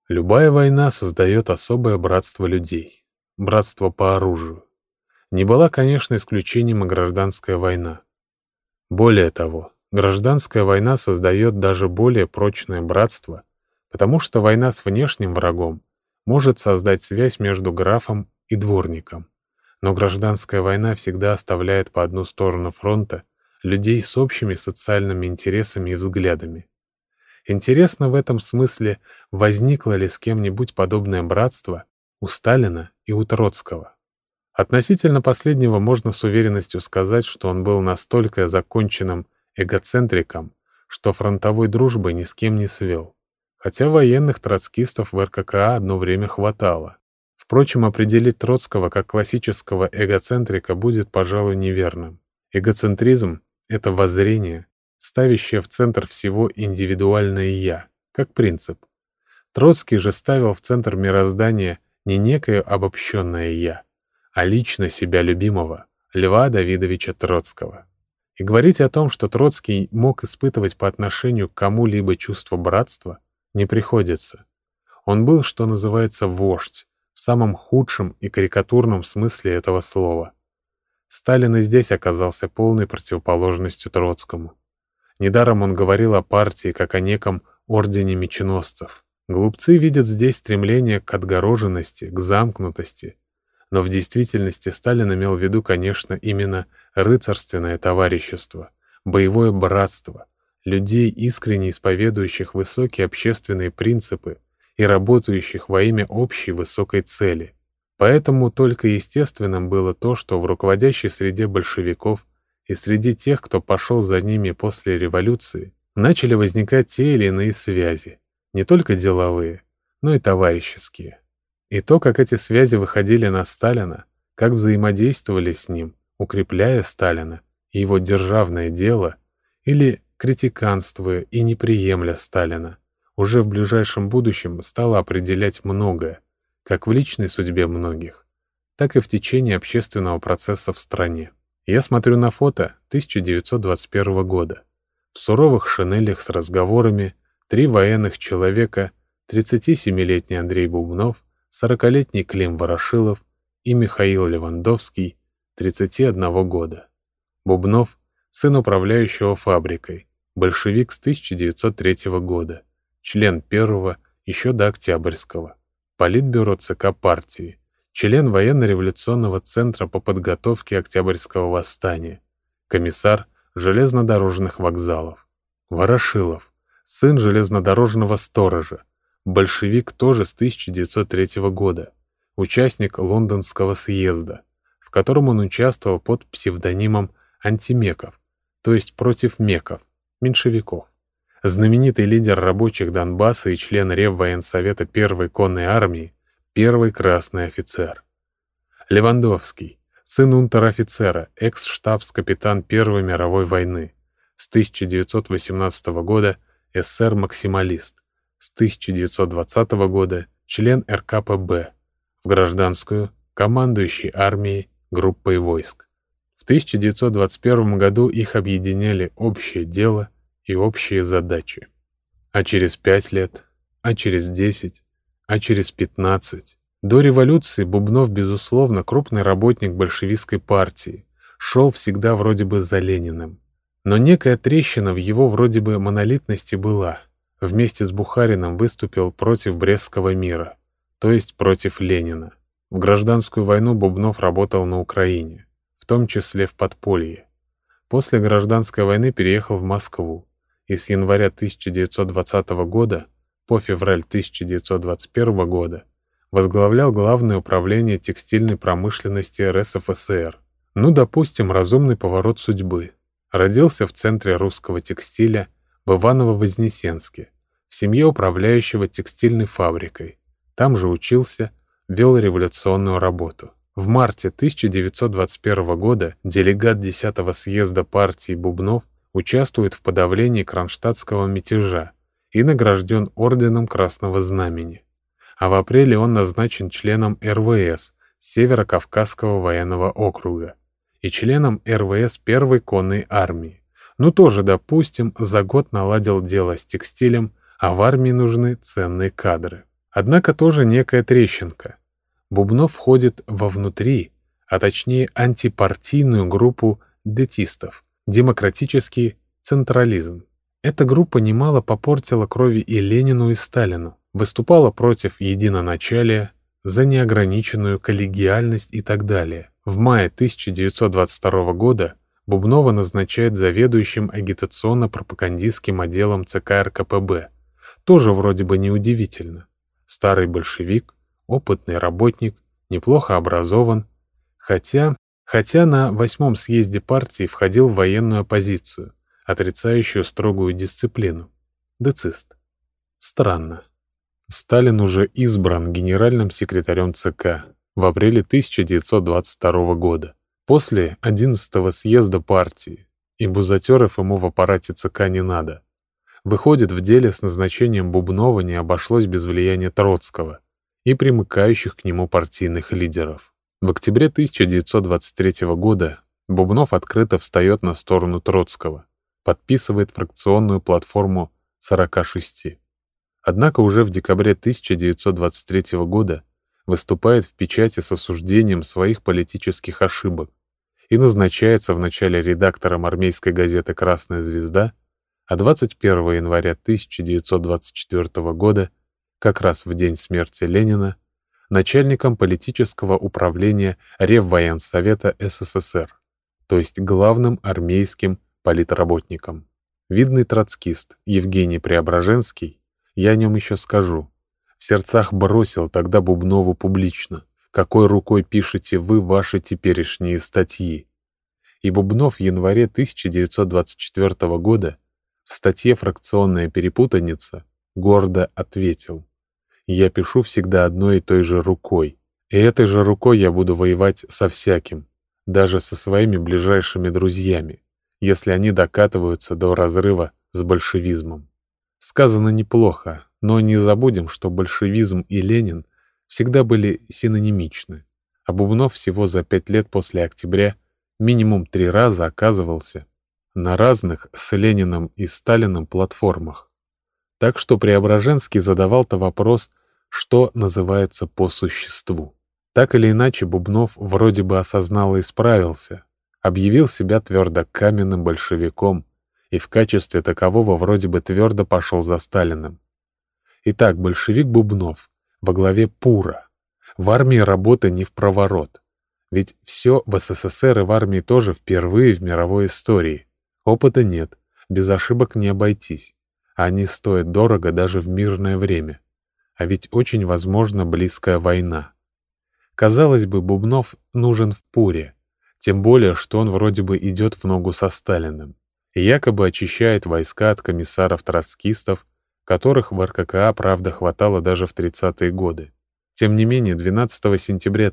Любая война создает особое братство людей, братство по оружию. Не была, конечно, исключением и гражданская война. Более того, гражданская война создает даже более прочное братство, потому что война с внешним врагом может создать связь между графом и дворником. Но гражданская война всегда оставляет по одну сторону фронта людей с общими социальными интересами и взглядами. Интересно в этом смысле, возникло ли с кем-нибудь подобное братство у Сталина и у Троцкого. Относительно последнего можно с уверенностью сказать, что он был настолько законченным эгоцентриком, что фронтовой дружбы ни с кем не свел, хотя военных троцкистов в РККА одно время хватало. Впрочем, определить Троцкого как классического эгоцентрика будет, пожалуй, неверным. Эгоцентризм — это воззрение, ставящее в центр всего индивидуальное «я», как принцип. Троцкий же ставил в центр мироздания не некое обобщенное «я», а лично себя любимого, Льва Давидовича Троцкого. И говорить о том, что Троцкий мог испытывать по отношению к кому-либо чувство братства, не приходится. Он был, что называется, вождь, в самом худшем и карикатурном смысле этого слова. Сталин и здесь оказался полной противоположностью Троцкому. Недаром он говорил о партии как о неком ордене меченосцев. Глупцы видят здесь стремление к отгороженности, к замкнутости. Но в действительности Сталин имел в виду, конечно, именно рыцарственное товарищество, боевое братство, людей, искренне исповедующих высокие общественные принципы и работающих во имя общей высокой цели. Поэтому только естественным было то, что в руководящей среде большевиков и среди тех, кто пошел за ними после революции, начали возникать те или иные связи, не только деловые, но и товарищеские. И то, как эти связи выходили на Сталина, как взаимодействовали с ним, укрепляя Сталина и его державное дело, или критиканствуя и не приемля Сталина, уже в ближайшем будущем стало определять многое, как в личной судьбе многих, так и в течение общественного процесса в стране. Я смотрю на фото 1921 года. В суровых шинелях с разговорами 3 военных человека, 37-летний Андрей Бубнов, 40-летний Клим Ворошилов и Михаил Левандовский, 31 года. Бубнов — сын управляющего фабрикой, большевик с 1903 года, член первого еще до Октябрьского, Политбюро ЦК партии, член военно-революционного центра по подготовке Октябрьского восстания, комиссар железнодорожных вокзалов. Ворошилов — сын железнодорожного сторожа, большевик тоже с 1903 года, участник Лондонского съезда, в котором он участвовал под псевдонимом Антимеков, то есть против меков, меньшевиков. Знаменитый лидер рабочих Донбасса и член Реввоенсовета Первой конной армии, первый красный офицер. Левандовский, сын унтер-офицера, экс-штабс-капитан Первой мировой войны, с 1918 года эсер-максималист, с 1920 года член РКПБ, в гражданскую, командующий армией, группой войск. В 1921 году их объединяли общее дело и общие задачи. А через 5 лет, а через 10, а через 15. До революции Бубнов, безусловно, крупный работник большевистской партии, шел всегда вроде бы за Лениным. Но некая трещина в его вроде бы монолитности была. Вместе с Бухариным выступил против Брестского мира, то есть против Ленина. В гражданскую войну Бубнов работал на Украине, в том числе в подполье. После гражданской войны переехал в Москву и с января 1920 года по февраль 1921 года возглавлял Главное управление текстильной промышленности РСФСР. Ну, допустим, разумный поворот судьбы. Родился в центре русского текстиля в Иваново-Вознесенске, в семье управляющего текстильной фабрикой. Там же учился, вел революционную работу. В марте 1921 года делегат 10-го съезда партии Бубнов участвует в подавлении кронштадтского мятежа и награжден орденом Красного Знамени. А в апреле он назначен членом РВС Северо-Кавказского военного округа и членом РВС Первой конной армии. Ну тоже, допустим, за год наладил дело с текстилем, а в армии нужны ценные кадры. Однако тоже некая трещинка. Бубнов входит вовнутри, а точнее антипартийную группу дэтистов, демократический централизм. Эта группа немало попортила крови и Ленину, и Сталину, выступала против единоначалия, за неограниченную коллегиальность и так далее. В мае 1922 года Бубнова назначает заведующим агитационно-пропагандистским отделом ЦК РКПБ. Тоже вроде бы неудивительно. Старый большевик, опытный работник, неплохо образован, хотя на 8-м съезде партии входил в военную оппозицию, отрицающую строгую дисциплину. Децист. Странно. Сталин уже избран генеральным секретарем ЦК в апреле 1922 года, после 11-го съезда партии, и бузатеров ему в аппарате ЦК не надо. Выходит, в деле с назначением Бубнова не обошлось без влияния Троцкого и примыкающих к нему партийных лидеров. В октябре 1923 года Бубнов открыто встает на сторону Троцкого, подписывает фракционную платформу 46. Однако уже в декабре 1923 года выступает в печати с осуждением своих политических ошибок и назначается вначале редактором армейской газеты «Красная звезда», а 21 января 1924 года, как раз в день смерти Ленина, начальником политического управления Реввоенсовета СССР, то есть главным армейским политработником. Видный троцкист Евгений Преображенский, я о нем еще скажу, в сердцах бросил тогда Бубнову публично: «Какой рукой пишете вы ваши теперешние статьи?» И Бубнов в январе 1924 года в статье «Фракционная перепутаница» гордо ответил: «Я пишу всегда одной и той же рукой, и этой же рукой я буду воевать со всяким, даже со своими ближайшими друзьями, если они докатываются до разрыва с большевизмом». Сказано неплохо, но не забудем, что большевизм и Ленин всегда были синонимичны, а Бубнов всего за 5 лет после октября минимум 3 раза оказывался на разных с Лениным и Сталиным платформах. Так что Преображенский задавал-то вопрос, что называется по существу. Так или иначе, Бубнов вроде бы осознал и справился, объявил себя твердо каменным большевиком и в качестве такового вроде бы твердо пошел за Сталиным. Итак, большевик Бубнов во главе ПУРа. В армии работа не впроворот. Ведь все в СССР и в армии тоже впервые в мировой истории. Опыта нет, без ошибок не обойтись. Они стоят дорого даже в мирное время. А ведь очень возможна близкая война. Казалось бы, Бубнов нужен в ПУРе, тем более, что он вроде бы идет в ногу со Сталиным и якобы очищает войска от комиссаров-троцкистов, которых в РККА, правда, хватало даже в 30-е годы. Тем не менее, 12 сентября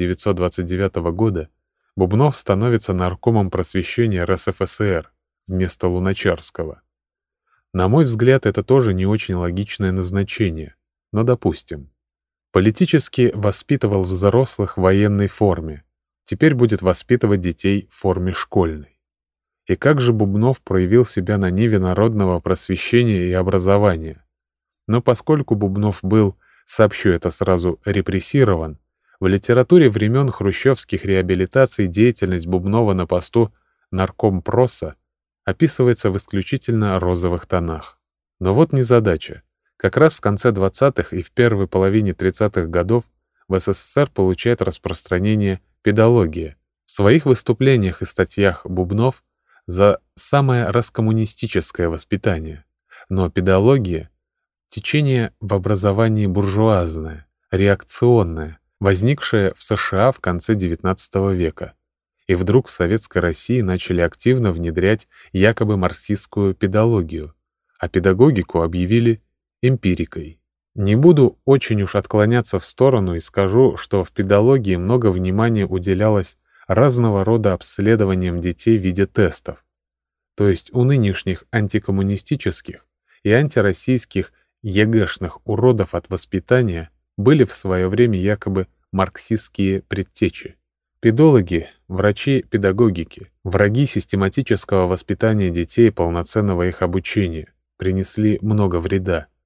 1929 года Бубнов становится наркомом просвещения РСФСР вместо Луначарского. На мой взгляд, это тоже не очень логичное назначение, но допустим. Политически воспитывал взрослых в военной форме, теперь будет воспитывать детей в форме школьной. И как же Бубнов проявил себя на ниве народного просвещения и образования? Но поскольку Бубнов был, сообщу это сразу, репрессирован, в литературе времен хрущевских реабилитаций деятельность Бубнова на посту наркомпроса описывается в исключительно розовых тонах. Но вот незадача. Как раз в конце 20-х и в первой половине 30-х годов в СССР получает распространение педология. В своих выступлениях и статьях Бубнов за самое раскоммунистическое воспитание. Но педология — течение в образовании буржуазное, реакционное, возникшее в США в конце XIX века. И вдруг в Советской России начали активно внедрять якобы марксистскую педологию, а педагогику объявили эмпирикой. Не буду очень уж отклоняться в сторону и скажу, что в педологии много внимания уделялось разного рода обследованиям детей в виде тестов. То есть у нынешних антикоммунистических и антироссийских ЕГЭшных уродов от воспитания были в свое время якобы марксистские предтечи. Педологи, врачи педагогики, враги систематического воспитания детей и полноценного их обучения, принесли много вреда.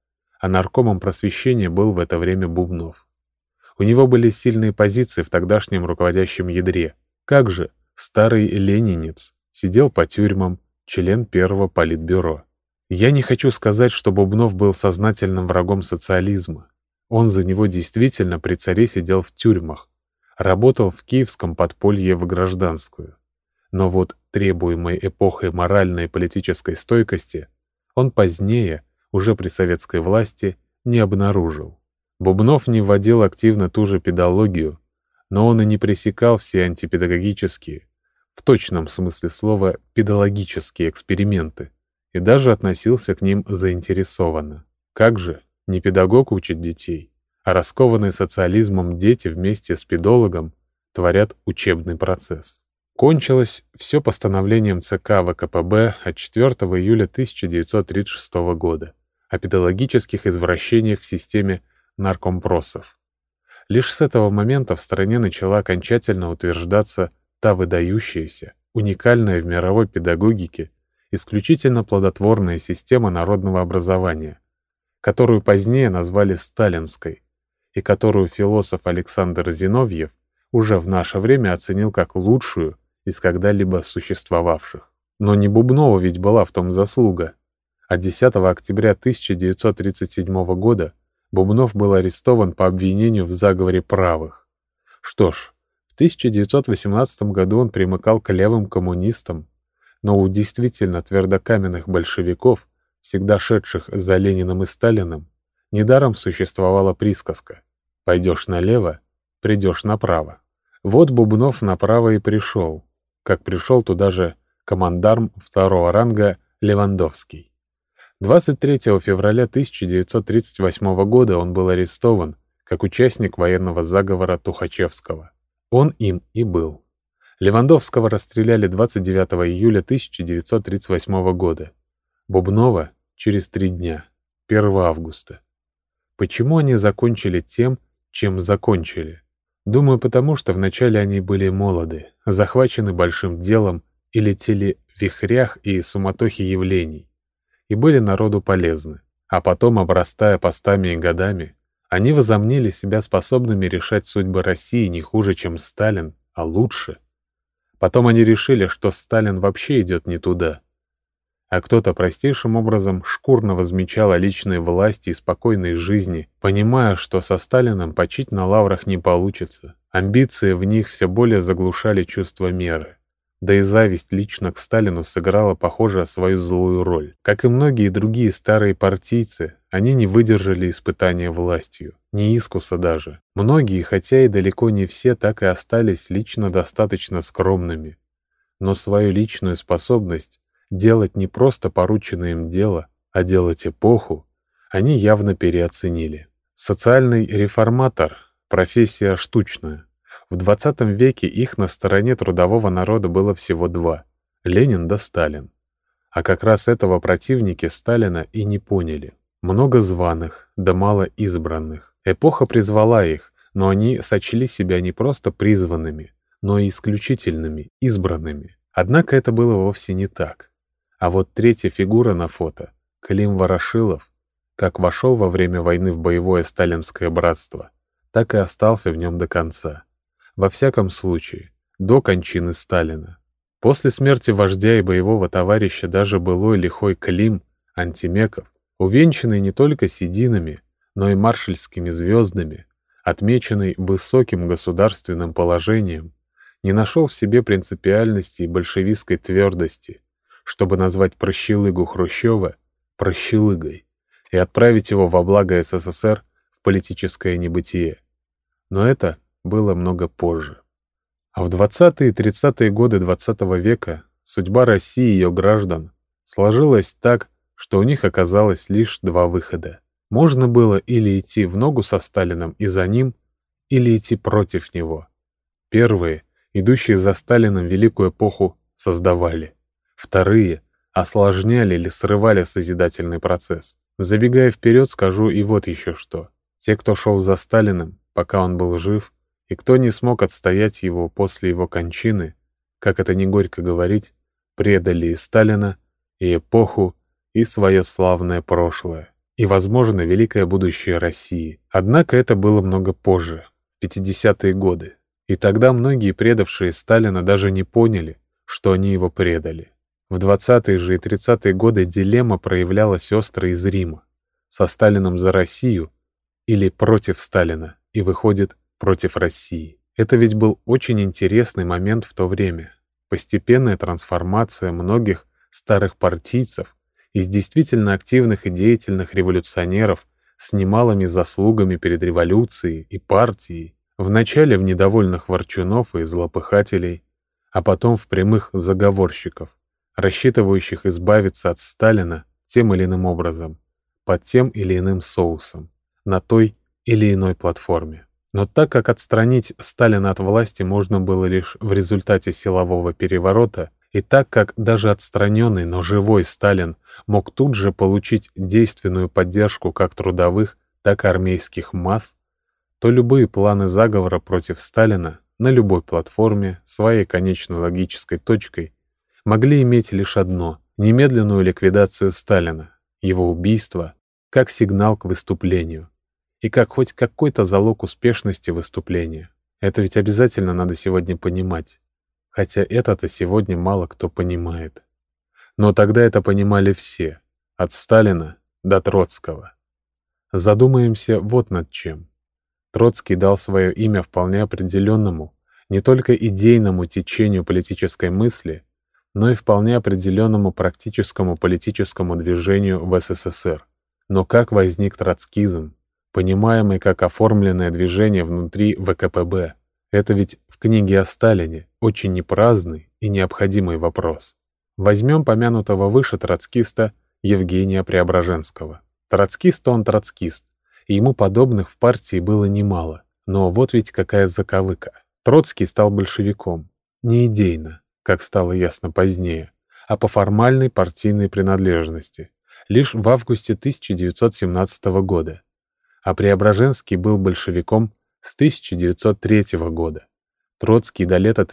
а наркомом просвещения был в это время Бубнов. У него были сильные позиции в тогдашнем руководящем ядре. Как же, старый ленинец, сидел по тюрьмам, член первого политбюро. Я не хочу сказать, что Бубнов был сознательным врагом социализма. Он за него действительно при царе сидел в тюрьмах, работал в киевском подполье в гражданскую. Но вот требуемой эпохой моральной и политической стойкости он позднее, уже при советской власти, не обнаружил. Бубнов не вводил активно ту же педагогию, но он и не пресекал все антипедагогические, в точном смысле слова, педагогические эксперименты, и даже относился к ним заинтересованно. Как же, не педагог учит детей, а раскованные социализмом дети вместе с педологом творят учебный процесс. Кончилось все постановлением ЦК ВКПБ от 4 июля 1936 года о педагогических извращениях в системе наркомпросов. Лишь с этого момента в стране начала окончательно утверждаться та выдающаяся, уникальная в мировой педагогике, исключительно плодотворная система народного образования, которую позднее назвали сталинской, и которую философ Александр Зиновьев уже в наше время оценил как лучшую из когда-либо существовавших. Но не Бубнова ведь была в том заслуга. А 10 октября 1937 года Бубнов был арестован по обвинению в заговоре правых. Что ж, в 1918 году он примыкал к левым коммунистам, но у действительно твердокаменных большевиков, всегда шедших за Лениным и Сталиным, недаром существовала присказка «пойдешь налево, придешь направо». Вот Бубнов направо и пришел, как пришел туда же командарм второго ранга Левандовский. 23 февраля 1938 года он был арестован как участник военного заговора Тухачевского. Он им и был. Левандовского расстреляли 29 июля 1938 года. Бубнова через 3 дня, 1 августа. Почему они закончили тем, чем закончили? Думаю, потому что вначале они были молоды, захвачены большим делом и летели в вихрях и суматохе явлений, и были народу полезны. А потом, обрастая постами и годами, они возомнили себя способными решать судьбы России не хуже, чем Сталин, а лучше. Потом они решили, что Сталин вообще идет не туда. А кто-то простейшим образом шкурно возмечал о личной власти и спокойной жизни, понимая, что со Сталином почить на лаврах не получится. Амбиции в них все более заглушали чувство меры. Да и зависть лично к Сталину сыграла, похоже, свою злую роль. Как и многие другие старые партийцы, они не выдержали испытания властью, ни искуса даже. Многие, хотя и далеко не все, так и остались лично достаточно скромными. Но свою личную способность делать не просто порученное им дело, а делать эпоху, они явно переоценили. Социальный реформатор – профессия штучная. В 20 веке их на стороне трудового народа было всего 2 – Ленин да Сталин. А как раз этого противники Сталина и не поняли. Много званых, да мало избранных. Эпоха призвала их, но они сочли себя не просто призванными, но и исключительными, избранными. Однако это было вовсе не так. А вот третья фигура на фото, Клим Ворошилов, как вошел во время войны в боевое сталинское братство, так и остался в нем до конца. Во всяком случае, до кончины Сталина. После смерти вождя и боевого товарища даже былой лихой Клим, Антимеков, увенчанный не только сединами, но и маршальскими звездами, отмеченный высоким государственным положением, не нашел в себе принципиальности и большевистской твердости, чтобы назвать прощелыгу Хрущева прощелыгой и отправить его во благо СССР в политическое небытие. Но это было много позже. А в 20-е и 30-е годы XX века судьба России и ее граждан сложилась так, что у них оказалось лишь 2 выхода. Можно было или идти в ногу со Сталином и за ним, или идти против него. Первые, идущие за Сталином великую эпоху, создавали. Вторые осложняли или срывали созидательный процесс. Забегая вперед, скажу и вот еще что. Те, кто шел за Сталиным, пока он был жив, и кто не смог отстоять его после его кончины, как это не горько говорить, предали и Сталина, и эпоху, и свое славное прошлое. и, возможно, великое будущее России. Однако это было много позже, в 50-е годы. И тогда многие предавшие Сталина даже не поняли, что они его предали. В 20-е же и 30-е годы дилемма проявлялась остро и зримо. Со Сталином за Россию или против Сталина, и выходит против России. Это ведь был очень интересный момент в то время. Постепенная трансформация многих старых партийцев из действительно активных и деятельных революционеров с немалыми заслугами перед революцией и партией, вначале в недовольных ворчунов и злопыхателей, а потом в прямых заговорщиков, рассчитывающих избавиться от Сталина тем или иным образом, под тем или иным соусом, на той или иной платформе. Но так как отстранить Сталина от власти можно было лишь в результате силового переворота, и так как даже отстраненный, но живой Сталин мог тут же получить действенную поддержку как трудовых, так и армейских масс, то любые планы заговора против Сталина на любой платформе своей конечной логической точкой могли иметь лишь одно — немедленную ликвидацию Сталина, его убийство, как сигнал к выступлению и как хоть какой-то залог успешности выступления. Это ведь обязательно надо сегодня понимать, хотя это-то сегодня мало кто понимает. Но тогда это понимали все, от Сталина до Троцкого. Задумаемся вот над чем. Троцкий дал свое имя вполне определенному, не только идейному течению политической мысли, но и вполне определенному практическому политическому движению в СССР. Но как возник троцкизм, понимаемый как оформленное движение внутри ВКПБ? Это ведь в книге о Сталине очень непраздный и необходимый вопрос. Возьмем помянутого выше троцкиста Евгения Преображенского. Троцкист он троцкист, и ему подобных в партии было немало. Но вот ведь какая заковыка. Троцкий стал большевиком. Не идейно, как стало ясно позднее, а по формальной партийной принадлежности, лишь в августе 1917 года. А Преображенский был большевиком с 1903 года. Троцкий до лета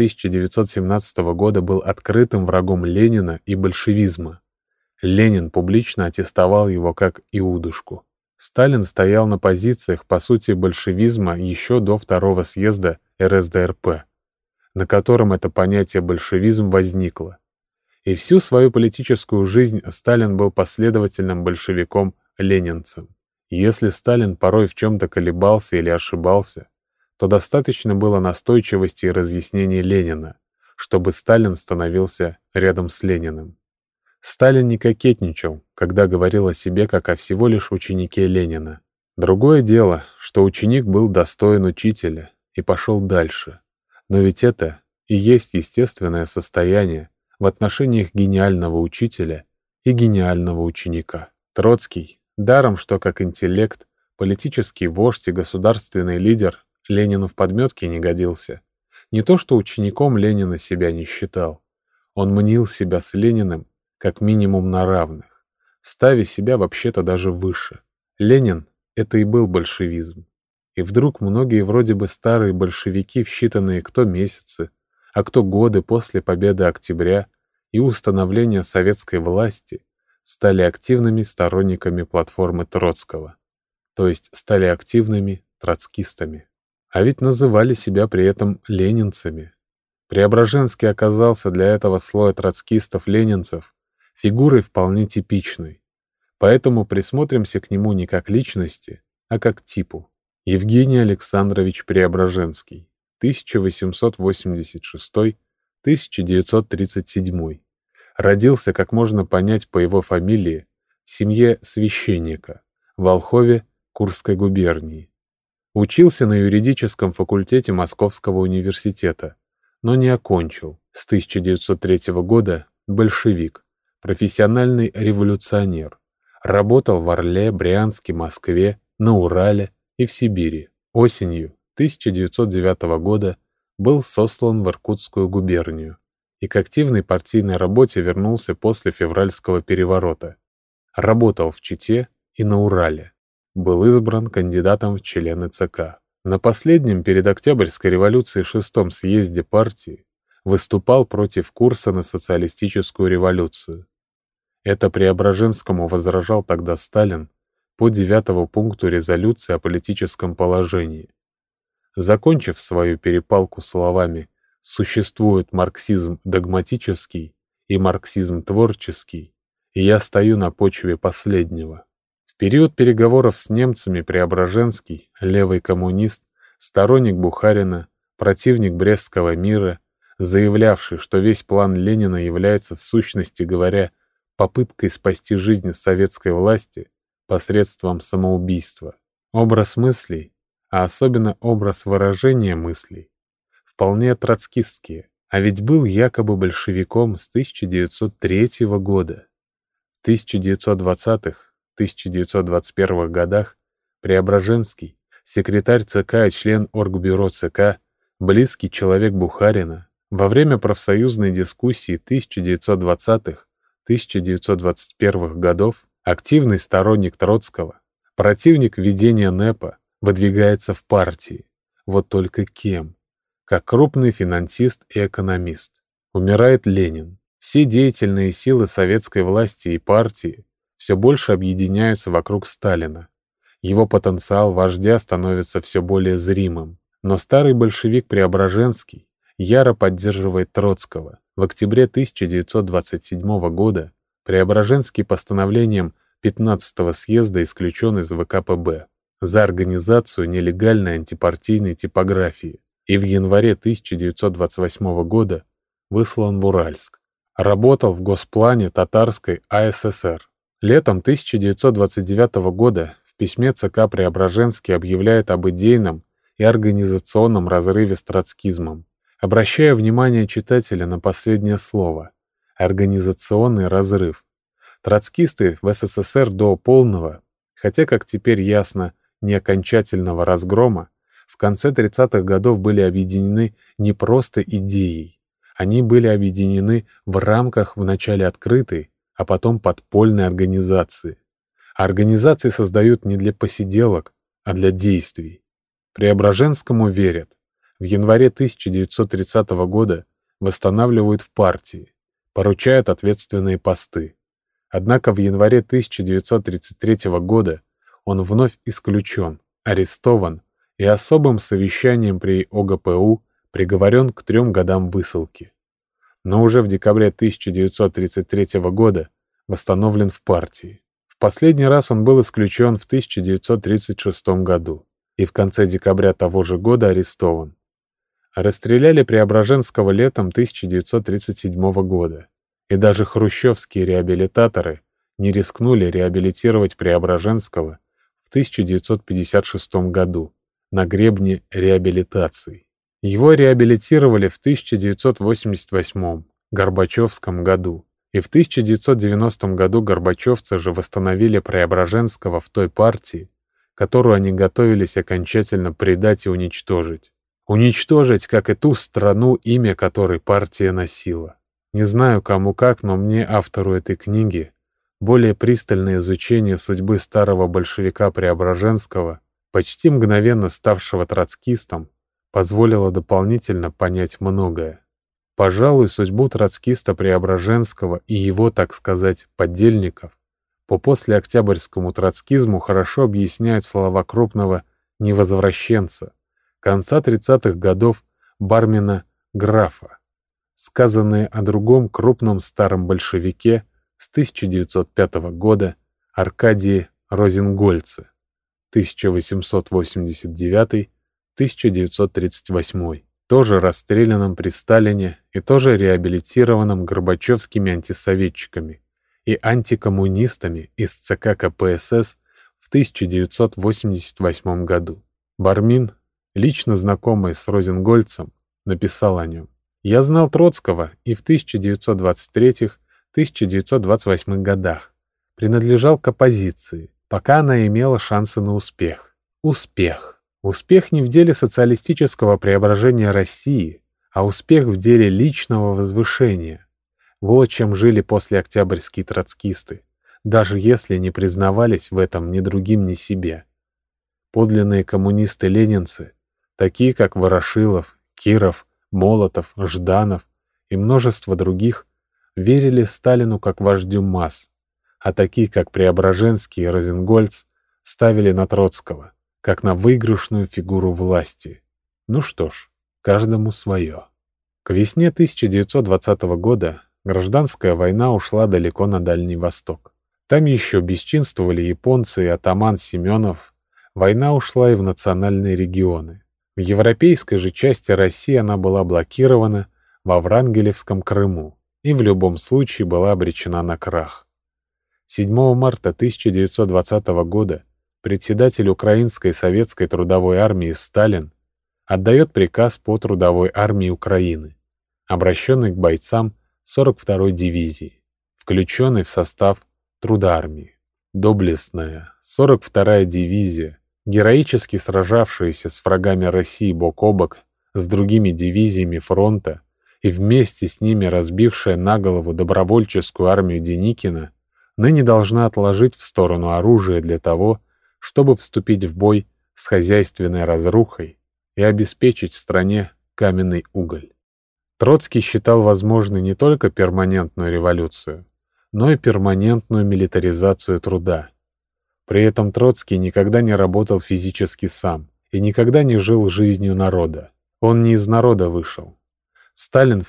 1917 года был открытым врагом Ленина и большевизма. Ленин публично аттестовал его как Иудушку. Сталин стоял на позициях, по сути, большевизма еще до второго съезда РСДРП, на котором это понятие большевизм возникло. И всю свою политическую жизнь Сталин был последовательным большевиком-ленинцем. Если Сталин порой в чем-то колебался или ошибался, то достаточно было настойчивости и разъяснений Ленина, чтобы Сталин становился рядом с Лениным. Сталин не кокетничал, когда говорил о себе как о всего лишь ученике Ленина. Другое дело, что ученик был достоин учителя и пошел дальше. Но ведь это и есть естественное состояние в отношениях гениального учителя и гениального ученика. Троцкий, даром что как интеллект, политический вождь и государственный лидер, Ленину в подметке не годился. Не то что учеником Ленина себя не считал. Он мнил себя с Лениным как минимум на равных, ставя себя вообще-то даже выше. Ленин — это и был большевизм. И вдруг многие вроде бы старые большевики в считанные кто месяцы, а кто годы после победы октября и установления советской власти стали активными сторонниками платформы Троцкого, то есть стали активными троцкистами. А ведь называли себя при этом ленинцами. Преображенский оказался для этого слоя троцкистов-ленинцев фигурой вполне типичной, поэтому присмотримся к нему не как личности, а как типу. Евгений Александрович Преображенский, 1886-1937, родился, как можно понять по его фамилии, в семье священника в Волхове Курской губернии. Учился на юридическом факультете Московского университета, но не окончил. С 1903 года большевик, профессиональный революционер. Работал в Орле, Брянске, Москве, на Урале и в Сибири. Осенью 1909 года был сослан в Иркутскую губернию и к активной партийной работе вернулся после февральского переворота. Работал в Чите и на Урале. Был избран кандидатом в члены ЦК. На последнем перед Октябрьской революцией 6-м съезде партии выступал против курса на социалистическую революцию. Это Преображенскому возражал тогда Сталин, по 9 пункту резолюции о политическом положении. Закончив свою перепалку словами «существует марксизм догматический и марксизм творческий, и я стою на почве последнего». В период переговоров с немцами Преображенский, левый коммунист, сторонник Бухарина, противник Брестского мира, заявлявший, что весь план Ленина является в сущности говоря попыткой спасти жизнь советской власти посредством самоубийства. Образ мыслей, а особенно образ выражения мыслей, вполне троцкистские, а ведь был якобы большевиком с 1903 года. В 1920-1921 годах Преображенский, секретарь ЦК и член Оргбюро ЦК, близкий человек Бухарина, во время профсоюзной дискуссии 1920-1921 годов активный сторонник Троцкого, противник введения НЭПа, выдвигается в партии. Вот только кем? Как крупный финансист и экономист. Умирает Ленин. Все деятельные силы советской власти и партии все больше объединяются вокруг Сталина. Его потенциал вождя становится все более зримым. Но старый большевик Преображенский яро поддерживает Троцкого. В октябре 1927 года Преображенский постановлением 15-го съезда исключен из ВКПБ за организацию нелегальной антипартийной типографии и в январе 1928 года выслан в Уральск. Работал в Госплане Татарской АССР. Летом 1929 года в письме ЦК Преображенский объявляет об идейном и организационном разрыве с троцкизмом. Обращаю внимание читателя на последнее слово – организационный разрыв. Троцкисты в СССР до полного, хотя, как теперь ясно, не окончательного разгрома, в конце 30-х годов были объединены не просто идеей. Они были объединены в рамках вначале открытой, а потом подпольной организации. А организации создают не для посиделок, а для действий. Преображенскому верят. В январе 1930 года восстанавливают в партии, поручают ответственные посты. Однако в январе 1933 года он вновь исключен, арестован и особым совещанием при ОГПУ приговорен к 3 годам высылки. Но уже в декабре 1933 года восстановлен в партии. В последний раз он был исключен в 1936 году и в конце декабря того же года арестован. Расстреляли Преображенского летом 1937 года, и даже хрущевские реабилитаторы не рискнули реабилитировать Преображенского в 1956 году на гребне реабилитации. Его реабилитировали в 1988 Горбачевском году, и в 1990 году горбачевцы же восстановили Преображенского в той партии, которую они готовились окончательно предать и уничтожить. Уничтожить, как и ту страну, имя которой партия носила. Не знаю, кому как, но мне, автору этой книги, более пристальное изучение судьбы старого большевика Преображенского, почти мгновенно ставшего троцкистом, позволило дополнительно понять многое. Пожалуй, судьбу троцкиста Преображенского и его, так сказать, подельников по послеоктябрьскому троцкизму хорошо объясняют слова крупного невозвращенца конца 30-х годов Бармина Графа, сказанные о другом крупном старом большевике с 1905 года Аркадии Розенгольце, 1889-1938, тоже расстрелянном при Сталине и тоже реабилитированном горбачевскими антисоветчиками и антикоммунистами из ЦК КПСС в 1988 году. Бармин, лично знакомый с Розенгольцем, написал о нем: «Я знал Троцкого и в 1923-1928 годах, принадлежал к оппозиции, пока она имела шансы на успех. Успех. Успех не в деле социалистического преображения России, а успех в деле личного возвышения. Вот чем жили послеоктябрьские троцкисты, даже если не признавались в этом ни другим, ни себе. Подлинные коммунисты-ленинцы, такие как Ворошилов, Киров, Молотов, Жданов и множество других, верили Сталину как вождю масс, а такие как Преображенский и Розенгольц ставили на Троцкого, как на выигрышную фигуру власти. Ну что ж, каждому свое. К весне 1920 года гражданская война ушла далеко на Дальний Восток. Там еще бесчинствовали японцы и атаман Семенов. Война ушла и в национальные регионы. В европейской же части России она была блокирована во Врангелевском Крыму и в любом случае была обречена на крах. 7 марта 1920 года председатель Украинской Советской Трудовой Армии Сталин отдает приказ по Трудовой армии Украины, обращенный к бойцам 42-й дивизии, включенной в состав Трудоармии. Доблестная 42-я дивизия, героически сражавшаяся с врагами России бок о бок с другими дивизиями фронта и вместе с ними разбившая на голову добровольческую армию Деникина, ныне должна отложить в сторону оружие для того, чтобы вступить в бой с хозяйственной разрухой и обеспечить стране каменный уголь. Троцкий считал возможной не только перманентную революцию, но и перманентную милитаризацию труда. При этом Троцкий никогда не работал физически сам и никогда не жил жизнью народа. Он не из народа вышел. Сталин в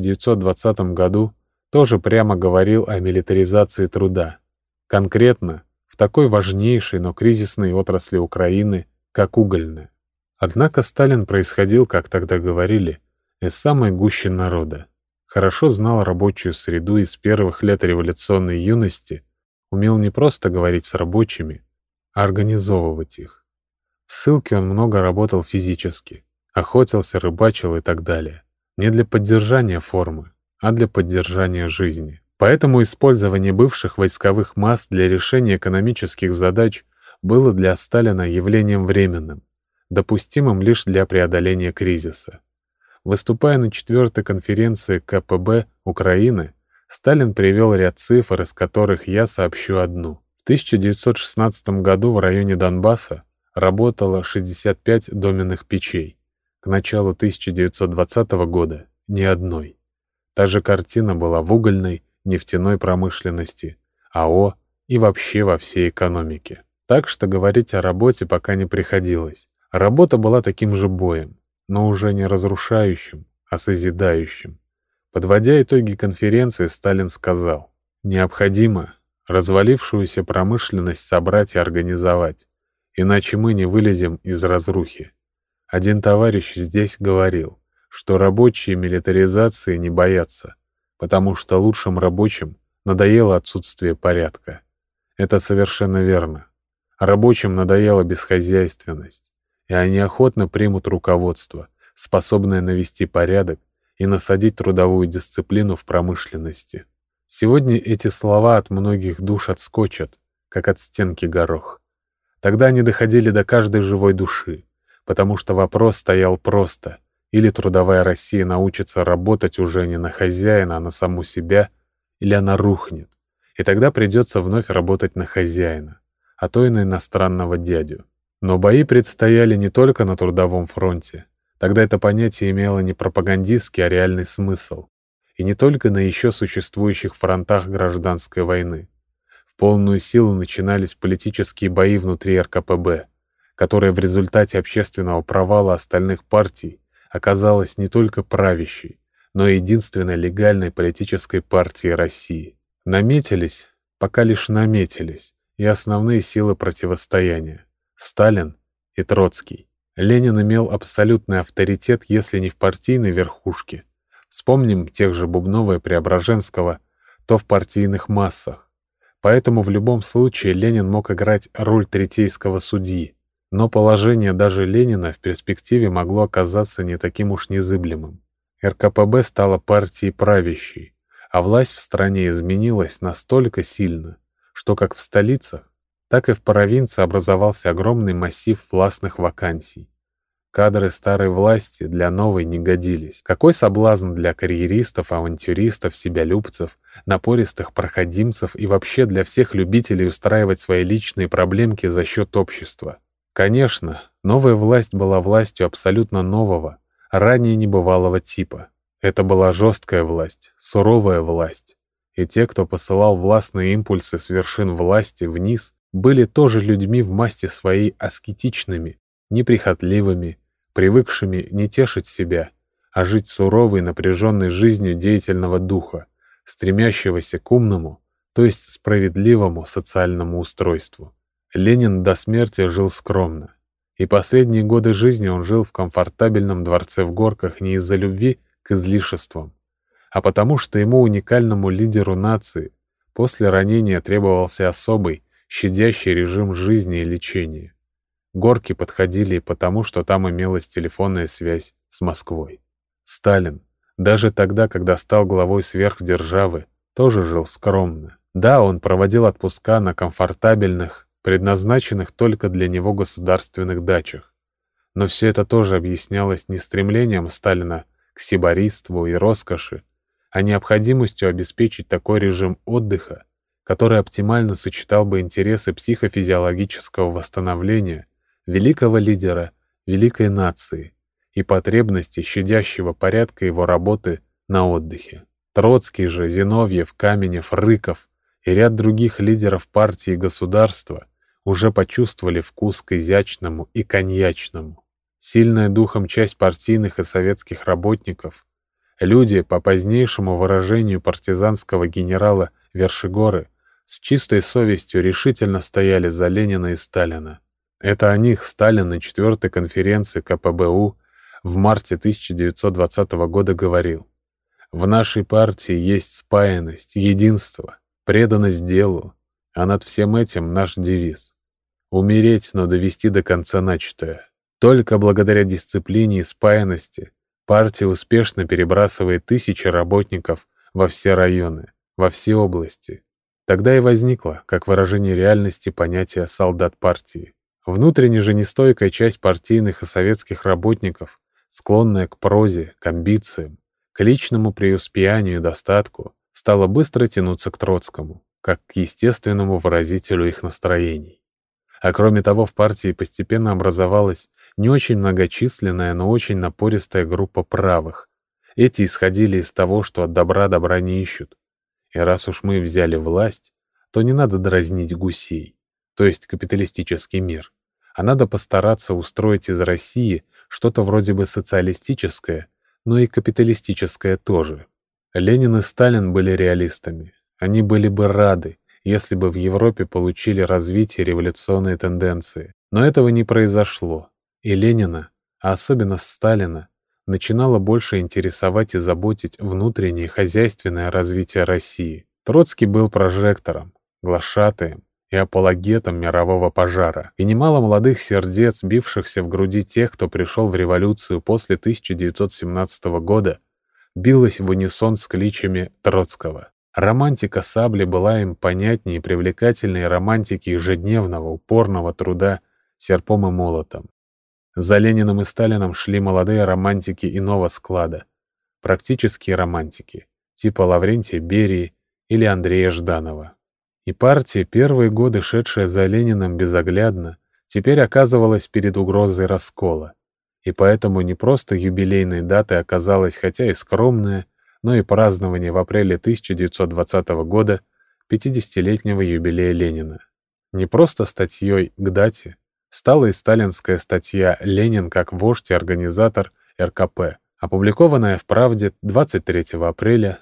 1920 году тоже прямо говорил о милитаризации труда, конкретно в такой важнейшей, но кризисной отрасли Украины, как угольная. Однако Сталин происходил, как тогда говорили, из самой гущи народа. Хорошо знал рабочую среду и с первых лет революционной юности умел не просто говорить с рабочими, а организовывать их. В ссылке он много работал физически, охотился, рыбачил и так далее. Не для поддержания формы, а для поддержания жизни. Поэтому использование бывших войсковых масс для решения экономических задач было для Сталина явлением временным, допустимым лишь для преодоления кризиса. Выступая на 4-й конференции КПБ Украины, Сталин привел ряд цифр, из которых я сообщу одну. В 1916 году в районе Донбасса работало 65 доменных печей. К началу 1920 года — ни одной. Та же картина была в угольной, нефтяной промышленности, АО и вообще во всей экономике. Так что говорить о работе пока не приходилось. Работа была таким же боем, но уже не разрушающим, а созидающим. Подводя итоги конференции, Сталин сказал: «Необходимо развалившуюся промышленность собрать и организовать, иначе мы не вылезем из разрухи». Один товарищ здесь говорил, что рабочие милитаризации не боятся, потому что лучшим рабочим надоело отсутствие порядка. Это совершенно верно. Рабочим надоела бесхозяйственность, и они охотно примут руководство, способное навести порядок и насадить трудовую дисциплину в промышленности. Сегодня эти слова от многих душ отскочат, как от стенки горох. Тогда они доходили до каждой живой души, потому что вопрос стоял просто: или трудовая Россия научится работать уже не на хозяина, а на саму себя, или она рухнет, и тогда придется вновь работать на хозяина, а то и на иностранного дядю. Но бои предстояли не только на трудовом фронте. Тогда это понятие имело не пропагандистский, а реальный смысл. И не только на еще существующих фронтах гражданской войны. В полную силу начинались политические бои внутри РКПБ, которая в результате общественного провала остальных партий оказалась не только правящей, но и единственной легальной политической партией России. Наметились, пока лишь наметились, и основные силы противостояния — Сталин и Троцкий. Ленин имел абсолютный авторитет, если не в партийной верхушке. Вспомним тех же Бубнова и Преображенского, то в партийных массах. Поэтому в любом случае Ленин мог играть роль третейского судьи. Но положение даже Ленина в перспективе могло оказаться не таким уж незыблемым. РКПБ стала партией правящей, а власть в стране изменилась настолько сильно, что как в столицах, так и в провинции образовался огромный массив властных вакансий. Кадры старой власти для новой не годились. Какой соблазн для карьеристов, авантюристов, себялюбцев, напористых проходимцев и вообще для всех любителей устраивать свои личные проблемки за счет общества. Конечно, новая власть была властью абсолютно нового, ранее небывалого типа. Это была жесткая власть, суровая власть. И те, кто посылал властные импульсы с вершин власти вниз, были тоже людьми в масти своей аскетичными, неприхотливыми, привыкшими не тешить себя, а жить суровой, напряженной жизнью деятельного духа, стремящегося к умному, то есть справедливому социальному устройству. Ленин до смерти жил скромно, и последние годы жизни он жил в комфортабельном дворце в Горках не из-за любви к излишествам, а потому что ему, уникальному лидеру нации, после ранения требовался особый, щадящий режим жизни и лечения. Горки подходили и потому, что там имелась телефонная связь с Москвой. Сталин, даже тогда, когда стал главой сверхдержавы, тоже жил скромно. Да, он проводил отпуска на комфортабельных, предназначенных только для него государственных дачах. Но все это тоже объяснялось не стремлением Сталина к сиборитству и роскоши, а необходимостью обеспечить такой режим отдыха, который оптимально сочетал бы интересы психофизиологического восстановления великого лидера великой нации и потребности щадящего порядка его работы на отдыхе. Троцкий же, Зиновьев, Каменев, Рыков и ряд других лидеров партии и государства уже почувствовали вкус к изящному и коньячному. Сильная духом часть партийных и советских работников, люди, по позднейшему выражению партизанского генерала Вершигоры, с чистой совестью решительно стояли за Ленина и Сталина. Это о них Сталин на 4-й конференции КПБУ в марте 1920 года говорил: «В нашей партии есть спаянность, единство, преданность делу, а над всем этим наш девиз — умереть, но довести до конца начатое. Только благодаря дисциплине и спаянности партия успешно перебрасывает тысячи работников во все районы, во все области». Тогда и возникло, как выражение реальности, понятие «солдат партии». Внутренне же нестойкая часть партийных и советских работников, склонная к прозе, к амбициям, к личному преуспеянию и достатку, стала быстро тянуться к Троцкому, как к естественному выразителю их настроений. А кроме того, в партии постепенно образовалась не очень многочисленная, но очень напористая группа правых. Эти исходили из того, что от добра добра не ищут. И раз уж мы взяли власть, то не надо дразнить гусей, то есть капиталистический мир, а надо постараться устроить из России что-то вроде бы социалистическое, но и капиталистическое тоже. Ленин и Сталин были реалистами. Они были бы рады, если бы в Европе получили развитие революционной тенденции. Но этого не произошло, и Ленина, а особенно Сталина, начинало больше интересовать и заботить внутреннее хозяйственное развитие России. Троцкий был прожектором, глашатаем и апологетом мирового пожара, и немало молодых сердец, бившихся в груди тех, кто пришел в революцию после 1917 года, билось в унисон с кличами Троцкого. Романтика сабли была им понятнее и привлекательнее романтики ежедневного, упорного труда серпом и молотом. За Лениным и Сталином шли молодые романтики иного склада, практические романтики, типа Лаврентия Берии или Андрея Жданова. И партия, первые годы шедшая за Лениным безоглядно, теперь оказывалась перед угрозой раскола. И поэтому не просто юбилейной датой оказалась, хотя и скромная, но и празднование в апреле 1920 года 50-летнего юбилея Ленина. Не просто статьей к дате стала и сталинская статья «Ленин как вождь и организатор РКП», опубликованная в «Правде» 23 апреля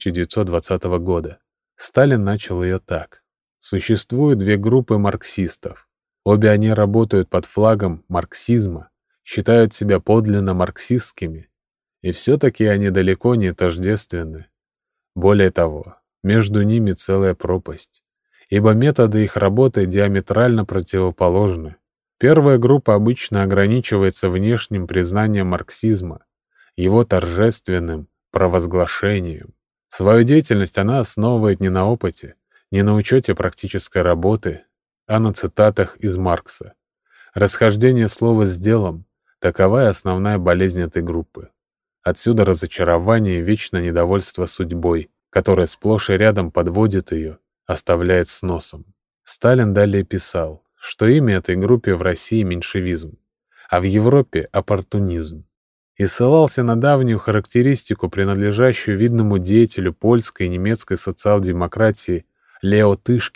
1920 года. Сталин начал ее так: «Существуют две группы марксистов. Обе они работают под флагом марксизма, считают себя подлинно марксистскими, и все-таки они далеко не тождественны. Более того, между ними целая пропасть, ибо методы их работы диаметрально противоположны. Первая группа обычно ограничивается внешним признанием марксизма, его торжественным провозглашением. Свою деятельность она основывает не на опыте, не на учете практической работы, а на цитатах из Маркса. Расхождение слова с делом — такова и основная болезнь этой группы. Отсюда разочарование и вечное недовольство судьбой, которое сплошь и рядом подводит ее, оставляет с носом. Сталин далее писал, что имя этой группе в России меньшевизм, а в Европе оппортунизм, и ссылался на давнюю характеристику, принадлежащую видному деятелю польской и немецкой социал-демократии Лео Тышке,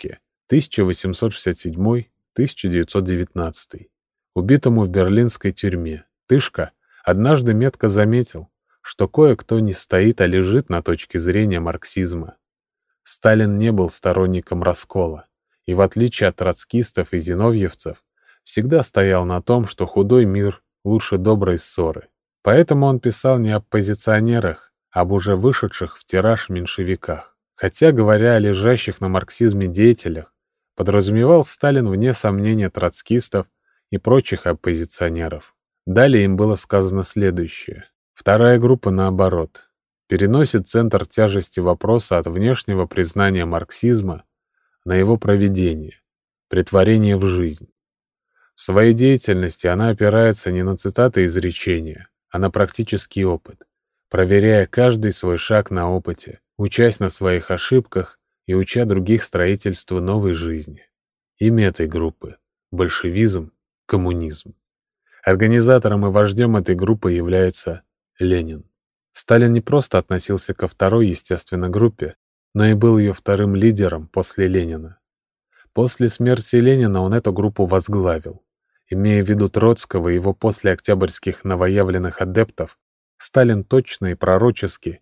1867-1919, убитому в берлинской тюрьме. Тышка однажды метко заметил, что кое-кто не стоит, а лежит на точке зрения марксизма. Сталин не был сторонником раскола, и в отличие от троцкистов и зиновьевцев, всегда стоял на том, что худой мир лучше доброй ссоры. Поэтому он писал не об оппозиционерах, а об уже вышедших в тираж меньшевиках. Хотя, говоря о лежащих на марксизме деятелях, подразумевал Сталин вне сомнения троцкистов и прочих оппозиционеров. Далее им было сказано следующее. Вторая группа, наоборот, переносит центр тяжести вопроса от внешнего признания марксизма на его проведение, претворение в жизнь. В своей деятельности она опирается не на цитаты изречения, а на практический опыт, проверяя каждый свой шаг на опыте, учась на своих ошибках и уча других строительству новой жизни. Имя этой группы – большевизм, коммунизм. Организатором и вождем этой группы является Ленин. Сталин не просто относился ко второй, естественно, группе, но и был ее вторым лидером после Ленина. После смерти Ленина он эту группу возглавил. Имея в виду Троцкого и его послеоктябрьских новоявленных адептов, Сталин точно и пророчески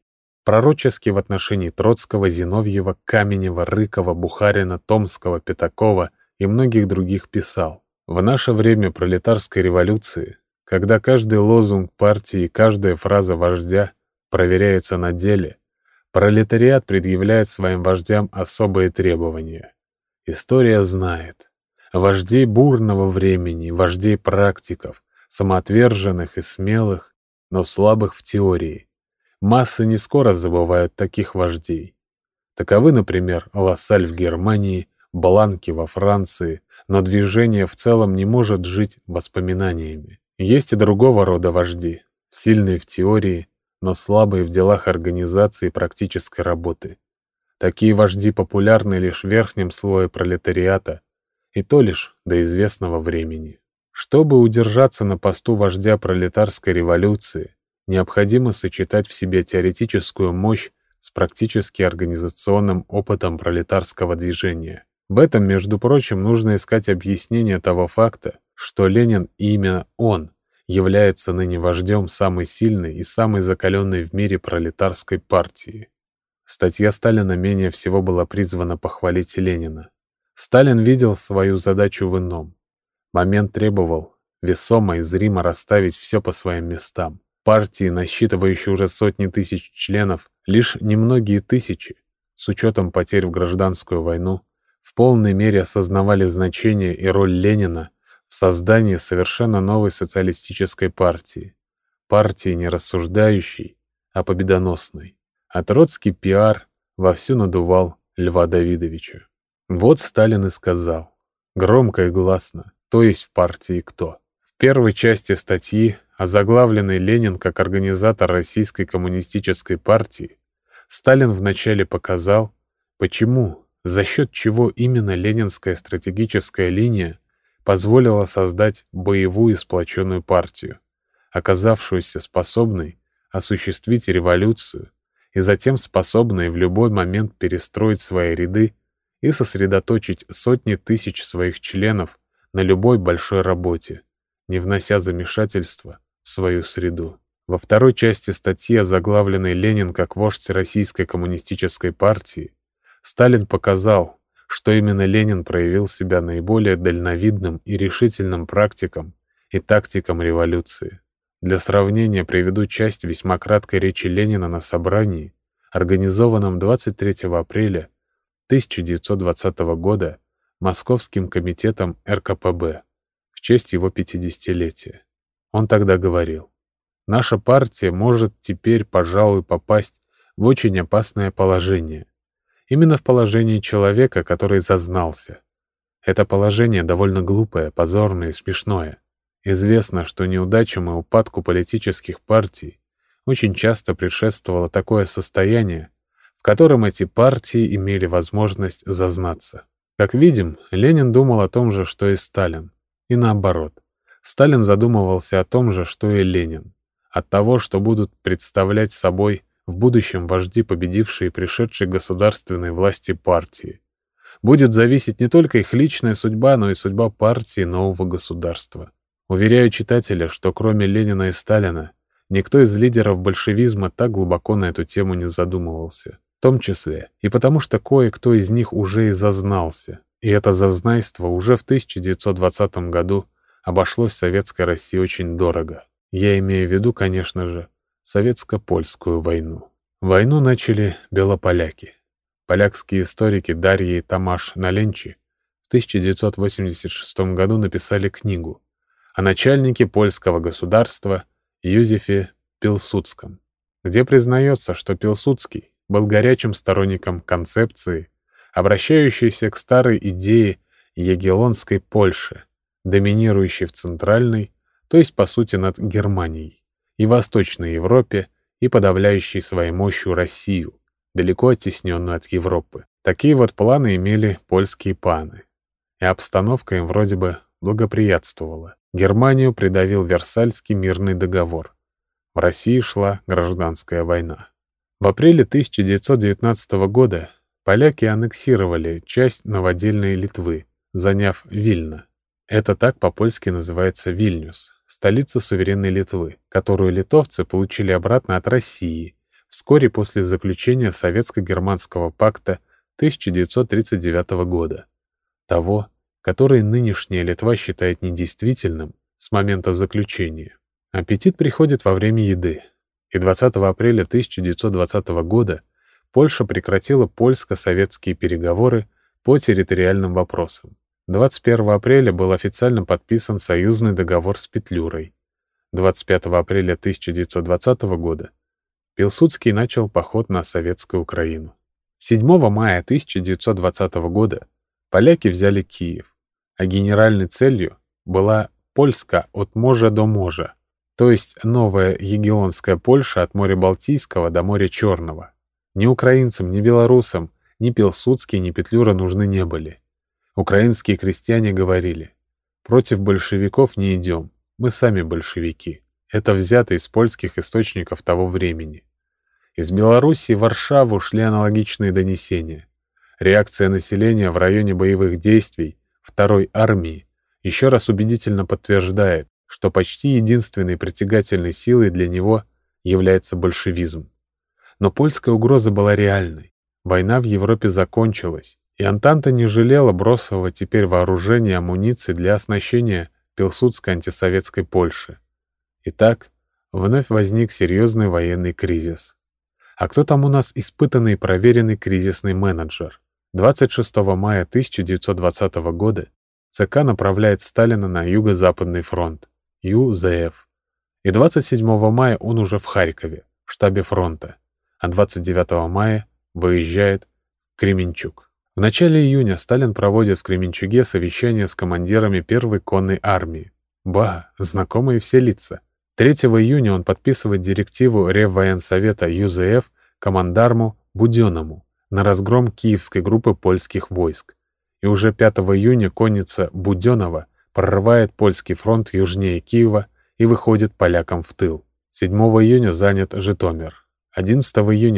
в отношении Троцкого, Зиновьева, Каменева, Рыкова, Бухарина, Томского, Пятакова и многих других писал: «В наше время пролетарской революции, когда каждый лозунг партии и каждая фраза вождя проверяется на деле, пролетариат предъявляет своим вождям особые требования. История знает вождей бурного времени, вождей практиков, самоотверженных и смелых, но слабых в теории. Массы не скоро забывают таких вождей. Таковы, например, Лассаль в Германии, Бланки во Франции, но движение в целом не может жить воспоминаниями. Есть и другого рода вожди, сильные в теории, но слабые в делах организации и практической работы. Такие вожди популярны лишь в верхнем слое пролетариата, и то лишь до известного времени. Чтобы удержаться на посту вождя пролетарской революции, необходимо сочетать в себе теоретическую мощь с практически организационным опытом пролетарского движения. В этом, между прочим, нужно искать объяснение того факта, что Ленин, и именно он, является ныне вождем самой сильной и самой закаленной в мире пролетарской партии. Статья Сталина менее всего была призвана похвалить Ленина. Сталин видел свою задачу в ином. Момент требовал весомо и зримо расставить все по своим местам. Партии, насчитывающей уже сотни тысяч членов, лишь немногие тысячи, с учетом потерь в гражданскую войну, в полной мере осознавали значение и роль Ленина в создании совершенно новой социалистической партии. Партии не рассуждающей, а победоносной. А Троцкий пиар вовсю надувал Льва Давидовича. Вот Сталин и сказал, громко и гласно, то есть в партии кто. В первой части статьи, озаглавленной «Ленин как организатор Российской коммунистической партии», Сталин вначале показал, почему, за счет чего именно ленинская стратегическая линия позволила создать боевую сплоченную партию, оказавшуюся способной осуществить революцию и затем способной в любой момент перестроить свои ряды и сосредоточить сотни тысяч своих членов на любой большой работе, не внося замешательства в свою среду. Во второй части статьи, озаглавленной «Ленин как вождь Российской коммунистической партии», Сталин показал, что именно Ленин проявил себя наиболее дальновидным и решительным практиком и тактиком революции. Для сравнения приведу часть весьма краткой речи Ленина на собрании, организованном 23 апреля 1920 года Московским комитетом РКПБ в честь его 50-летия. Он тогда говорил: «Наша партия может теперь, пожалуй, попасть в очень опасное положение. Именно в положение человека, который зазнался. Это положение довольно глупое, позорное и смешное. Известно, что неудачам и упадку политических партий очень часто предшествовало такое состояние, в котором эти партии имели возможность зазнаться». Как видим, Ленин думал о том же, что и Сталин. И наоборот. Сталин задумывался о том же, что и Ленин. От того, что будут представлять собой в будущем вожди победившие и пришедшие к государственной власти партии. Будет зависеть не только их личная судьба, но и судьба партии нового государства. Уверяю читателя, что кроме Ленина и Сталина, никто из лидеров большевизма так глубоко на эту тему не задумывался. В том числе и потому, что кое-кто из них уже и зазнался. И это зазнайство уже в 1920 году обошлось Советской России очень дорого. Я имею в виду, конечно же, Советско-Польскую войну. Войну начали белополяки. Полякские историки Дарья и Тамаш Наленчи в 1986 году написали книгу о начальнике польского государства Józefie Пилсудском, где признается, что Пилсудский был горячим сторонником концепции, обращающейся к старой идее Ягеллонской Польши, доминирующей в Центральной, то есть по сути над Германией, и Восточной Европе, и подавляющей своей мощью Россию, далеко оттесненную от Европы. Такие вот планы имели польские паны. И обстановка им вроде бы благоприятствовала. Германию придавил Версальский мирный договор. В России шла гражданская война. В апреле 1919 года поляки аннексировали часть новодельной Литвы, заняв Вильно. Это так по-польски называется Вильнюс, столица суверенной Литвы, которую литовцы получили обратно от России вскоре после заключения Советско-германского пакта 1939 года, того, который нынешняя Литва считает недействительным с момента заключения. Аппетит приходит во время еды, и 20 апреля 1920 года Польша прекратила польско-советские переговоры по территориальным вопросам. 21 апреля был официально подписан союзный договор с Петлюрой. 25 апреля 1920 года Пилсудский начал поход на Советскую Украину. 7 мая 1920 года поляки взяли Киев, а генеральной целью была Польска от моря до моря, то есть новая Ягеллонская Польша от моря Балтийского до моря Черного. Ни украинцам, ни белорусам, ни Пилсудский, ни Петлюра нужны не были. Украинские крестьяне говорили: «Против большевиков не идем, мы сами большевики». Это взято из польских источников того времени. Из Белоруссии в Варшаву шли аналогичные донесения. Реакция населения в районе боевых действий Второй армии еще раз убедительно подтверждает, что почти единственной притягательной силой для него является большевизм. Но польская угроза была реальной. Война в Европе закончилась, и Антанта не жалела бросового теперь вооружения и амуниции для оснащения Пилсудской антисоветской Польши. Итак, вновь возник серьезный военный кризис. А кто там у нас испытанный и проверенный кризисный менеджер? 26 мая 1920 года ЦК направляет Сталина на Юго-Западный фронт, ЮЗФ. И 27 мая он уже в Харькове, в штабе фронта, а 29 мая выезжает в Кременчуг. В начале июня Сталин проводит в Кременчуге совещание с командирами Первой конной армии. Ба, знакомые все лица. 3 июня он подписывает директиву Реввоенсовета ЮЗФ командарму Будённому на разгром киевской группы польских войск. И уже 5 июня конница Будённого прорывает польский фронт южнее Киева и выходит полякам в тыл. 7 июня занят Житомир. 11 июня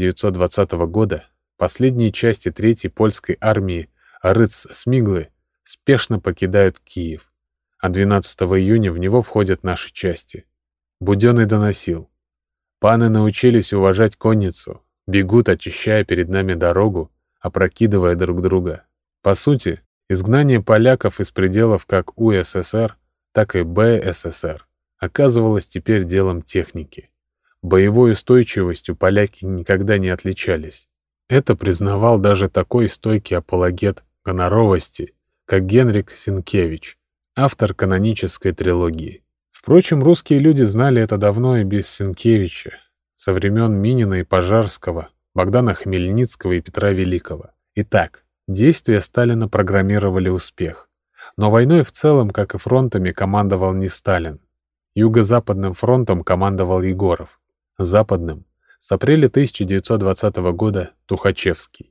1920 года последние части 3-й польской армии Рыц-Смиглы спешно покидают Киев, а 12 июня в него входят наши части. Будённый доносил: «Паны научились уважать конницу, бегут, очищая перед нами дорогу, опрокидывая друг друга». По сути, изгнание поляков из пределов как УССР, так и БССР оказывалось теперь делом техники. Боевой устойчивостью поляки никогда не отличались. Это признавал даже такой стойкий апологет гоноровости, как Генрик Сенкевич, автор канонической трилогии. Впрочем, русские люди знали это давно и без Сенкевича, со времен Минина и Пожарского, Богдана Хмельницкого и Петра Великого. Итак, действия Сталина программировали успех. Но войной в целом, как и фронтами, командовал не Сталин. Юго-Западным фронтом командовал Егоров. Западным с апреля 1920 года Тухачевский.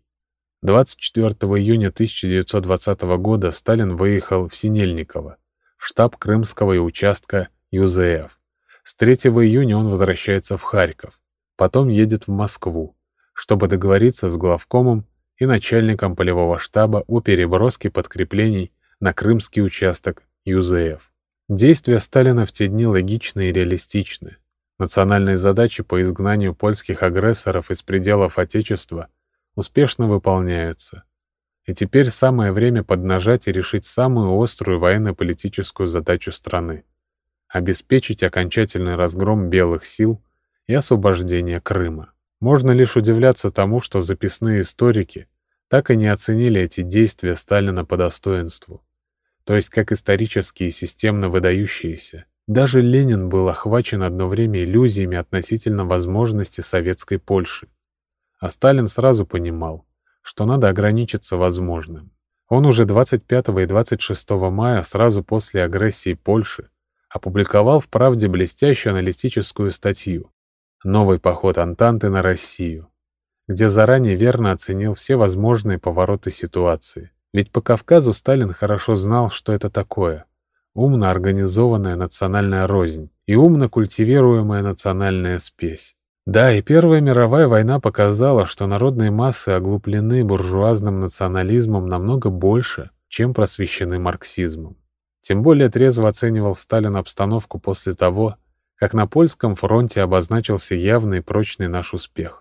24 июня 1920 года Сталин выехал в Синельниково, в штаб Крымского участка ЮЗФ. С 3 июня он возвращается в Харьков, потом едет в Москву, чтобы договориться с главкомом и начальником полевого штаба о переброске подкреплений на крымский участок ЮЗФ. Действия Сталина в те дни логичны и реалистичны. Национальные задачи по изгнанию польских агрессоров из пределов Отечества успешно выполняются. И теперь самое время поднажать и решить самую острую военно-политическую задачу страны — обеспечить окончательный разгром белых сил и освобождение Крыма. Можно лишь удивляться тому, что записные историки так и не оценили эти действия Сталина по достоинству, то есть как исторические и системно выдающиеся. Даже Ленин был охвачен одно время иллюзиями относительно возможности советской Польши. А Сталин сразу понимал, что надо ограничиться возможным. Он уже 25 и 26 мая, сразу после агрессии Польши, опубликовал в «Правде» блестящую аналитическую статью «Новый поход Антанты на Россию», где заранее верно оценил все возможные повороты ситуации. Ведь по Кавказу Сталин хорошо знал, что это такое умно организованная национальная рознь и умно культивируемая национальная спесь. Да, и Первая мировая война показала, что народные массы оглуплены буржуазным национализмом намного больше, чем просвещены марксизмом. Тем более трезво оценивал Сталин обстановку после того, как на польском фронте обозначился явный и прочный наш успех.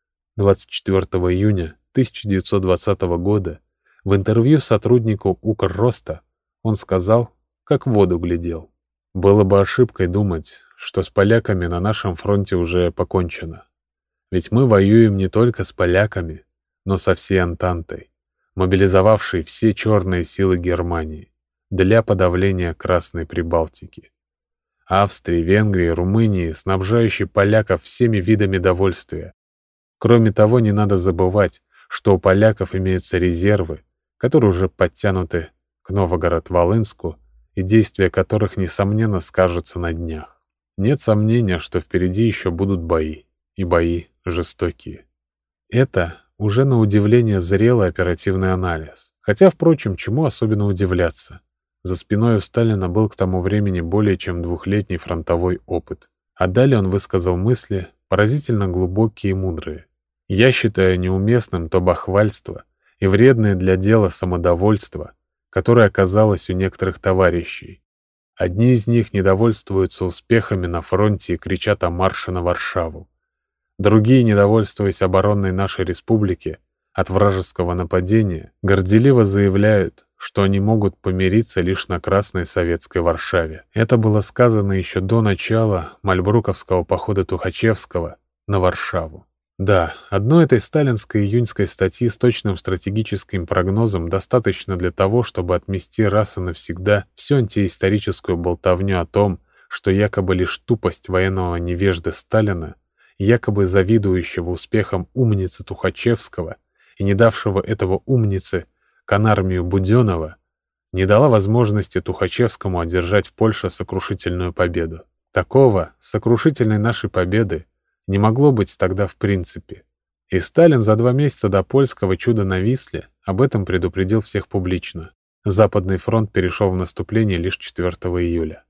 24 июня 1920 года в интервью сотруднику Укрроста он сказал, как в воду глядел: «Было бы ошибкой думать, что с поляками на нашем фронте уже покончено. Ведь мы воюем не только с поляками, но со всей Антантой, мобилизовавшей все черные силы Германии для подавления Красной Прибалтики. Австрии, Венгрии, Румынии, снабжающей поляков всеми видами довольствия. Кроме того, не надо забывать, что у поляков имеются резервы, которые уже подтянуты к Новогород-Волынску, и действия которых, несомненно, скажутся на днях. Нет сомнения, что впереди еще будут бои, и бои жестокие». Это уже на удивление зрелый оперативный анализ. Хотя, впрочем, чему особенно удивляться? За спиной у Сталина был к тому времени более чем двухлетний фронтовой опыт. А далее он высказал мысли, поразительно глубокие и мудрые. Я считаю неуместным то бахвальство и вредное для дела самодовольство, которое оказалось у некоторых товарищей. Одни из них недовольствуются успехами на фронте и кричат о марше на Варшаву. Другие, недовольствуясь обороной нашей республики от вражеского нападения, горделиво заявляют, что они могут помириться лишь на Красной Советской Варшаве. Это было сказано еще до начала Мальбруковского похода Тухачевского на Варшаву. Да, одной этой сталинской июньской статьи с точным стратегическим прогнозом достаточно для того, чтобы отмести раз и навсегда всю антиисторическую болтовню о том, что якобы лишь тупость военного невежды Сталина, якобы завидующего успехам умницы Тухачевского и не давшего этого умнице конармию Будённого, не дала возможности Тухачевскому одержать в Польше сокрушительную победу. Такого, сокрушительной нашей победы, не могло быть тогда в принципе. И Сталин за 2 месяца до польского чуда на Висле об этом предупредил всех публично. Западный фронт перешел в наступление лишь 4 июля.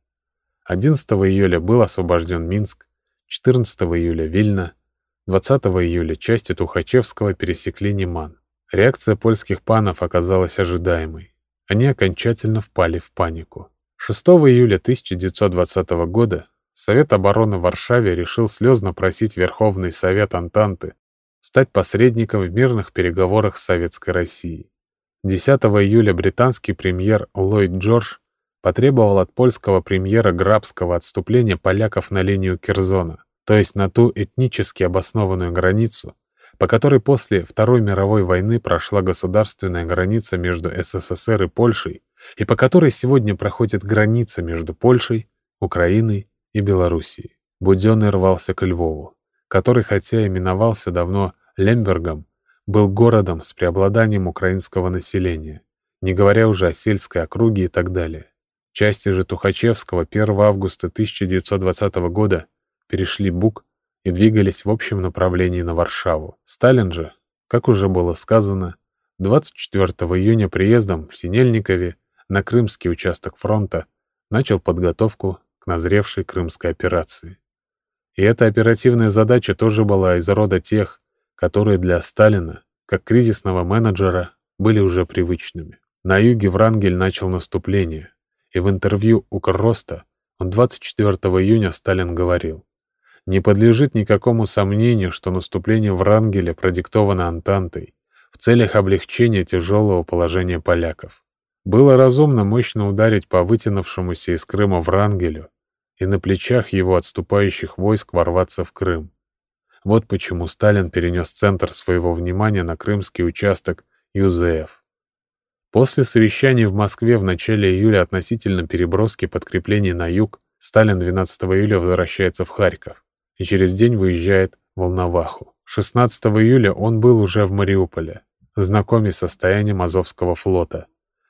11 июля был освобожден Минск, 14 июля Вильна, 20 июля части Тухачевского пересекли Неман. Реакция польских панов оказалась ожидаемой. Они окончательно впали в панику. 6 июля 1920 года Совет обороны в Варшаве решил слезно просить Верховный Совет Антанты стать посредником в мирных переговорах с Советской Россией. 10 июля британский премьер Ллойд Джордж потребовал от польского премьера Грабского отступления поляков на линию Керзона, то есть на ту этнически обоснованную границу, по которой после Второй мировой войны прошла государственная граница между СССР и Польшей, и по которой сегодня проходит граница между Польшей, Украиной и Белоруссией. Будённый рвался к Львову, который, хотя именовался давно Лембергом, был городом с преобладанием украинского населения, не говоря уже о сельской округе и так далее. Части же Тухачевского 1 августа 1920 года перешли Буг и двигались в общем направлении на Варшаву. Сталин же, как уже было сказано, 24 июня приездом в Синельникове на крымский участок фронта начал подготовку к назревшей крымской операции. И эта оперативная задача тоже была из рода тех, которые для Сталина как кризисного менеджера, были уже привычными. На юге Врангель начал наступление, и в интервью «Укрроста» он 24 июня Сталин говорил: «Не подлежит никакому сомнению, что наступление Врангеля продиктовано Антантой в целях облегчения тяжелого положения поляков. Было разумно мощно ударить по вытянувшемуся из Крыма Врангелю и на плечах его отступающих войск ворваться в Крым. Вот почему Сталин перенес центр своего внимания на крымский участок ЮЗФ. После совещаний в Москве в начале июля относительно переброски подкреплений на юг, Сталин 12 июля возвращается в Харьков и через день выезжает в Волноваху. 16 июля он был уже в Мариуполе, знакомясь с состоянием Азовского флота.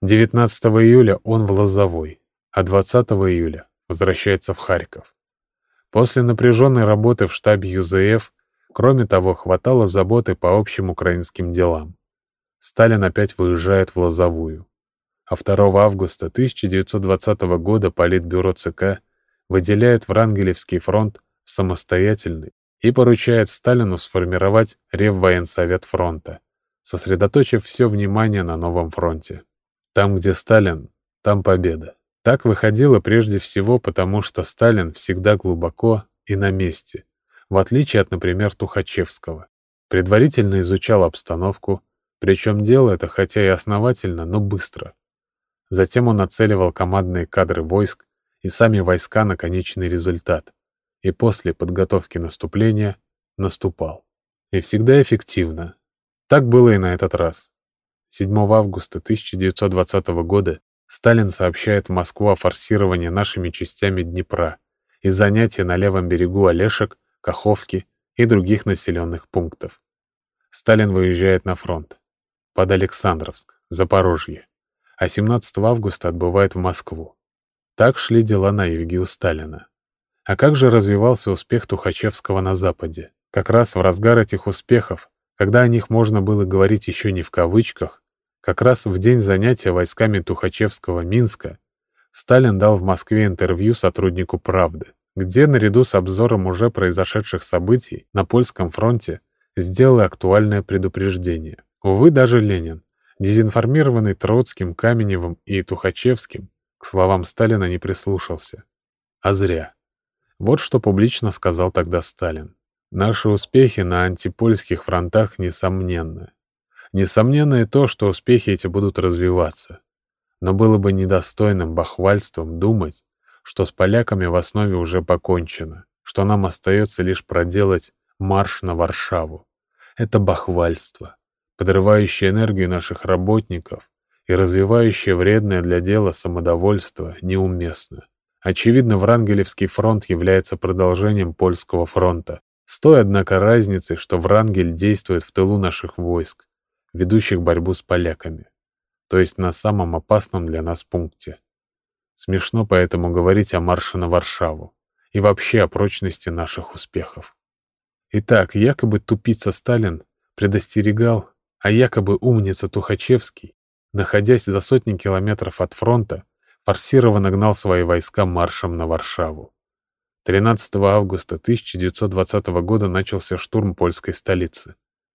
19 июля он в Лозовой, а 20 июля возвращается в Харьков. После напряженной работы в штабе ЮЗФ, кроме того, хватало заботы по общим украинским делам. Сталин опять выезжает в Лозовую, а 2 августа 1920 года Политбюро ЦК выделяет Врангелевский фронт в самостоятельный и поручает Сталину сформировать Реввоенсовет фронта, сосредоточив все внимание на новом фронте. Там, где Сталин, там победа. Так выходило прежде всего потому, что Сталин всегда глубоко и на месте, в отличие от, например, Тухачевского. Предварительно изучал обстановку, причем делал это хотя и основательно, но быстро. Затем он нацеливал командные кадры войск и сами войска на конечный результат, и после подготовки наступления наступал. И всегда эффективно. Так было и на этот раз. 7 августа 1920 года Сталин сообщает в Москву о форсировании нашими частями Днепра и занятии на левом берегу Олешек, Каховки и других населенных пунктов. Сталин выезжает на фронт, под Александровск, Запорожье, а 17 августа отбывает в Москву. Так шли дела на юге у Сталина. А как же развивался успех Тухачевского на Западе? Как раз в разгар этих успехов, когда о них можно было говорить еще не в кавычках, как раз в день занятия войсками Тухачевского Минска, Сталин дал в Москве интервью сотруднику «Правды», где, наряду с обзором уже произошедших событий на польском фронте, сделал актуальное предупреждение. Увы, даже Ленин, дезинформированный Троцким, Каменевым и Тухачевским, к словам Сталина не прислушался. А зря. Вот что публично сказал тогда Сталин. «Наши успехи на антипольских фронтах несомненны. Несомненно и то, что успехи эти будут развиваться. Но было бы недостойным бахвальством думать, что с поляками в основе уже покончено, что нам остается лишь проделать марш на Варшаву. Это бахвальство, подрывающее энергию наших работников и развивающее вредное для дела самодовольство, неуместно. Очевидно, Врангелевский фронт является продолжением польского фронта, с той, однако, разницей, что Врангель действует в тылу наших войск, ведущих борьбу с поляками, то есть на самом опасном для нас пункте. Смешно поэтому говорить о марше на Варшаву и вообще о прочности наших успехов». Итак, якобы тупица Сталин предостерегал, а якобы умница Тухачевский, находясь за сотни километров от фронта, форсированно гнал свои войска маршем на Варшаву. 13 августа 1920 года начался штурм польской столицы.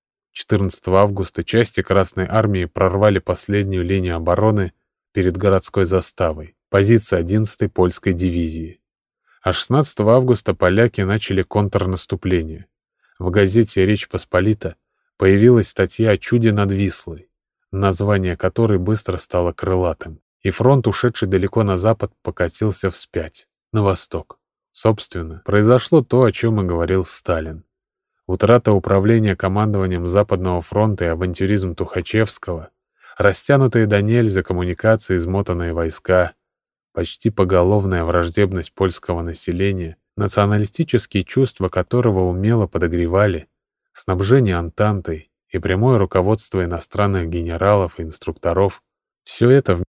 14 августа части Красной Армии прорвали последнюю линию обороны перед городской заставой, позиции 11-й польской дивизии. А 16 августа поляки начали контрнаступление. В газете «Речь Посполита» появилась статья о чуде над Вислой, название которой быстро стало крылатым, и фронт, ушедший далеко на запад, покатился вспять, на восток. Собственно, произошло то, о чем и говорил Сталин. Утрата управления командованием Западного фронта и авантюризм Тухачевского, растянутые до нельзя коммуникации, измотанные войска, почти поголовная враждебность польского населения, националистические чувства которого умело подогревали, снабжение Антантой и прямое руководство иностранных генералов и инструкторов — все это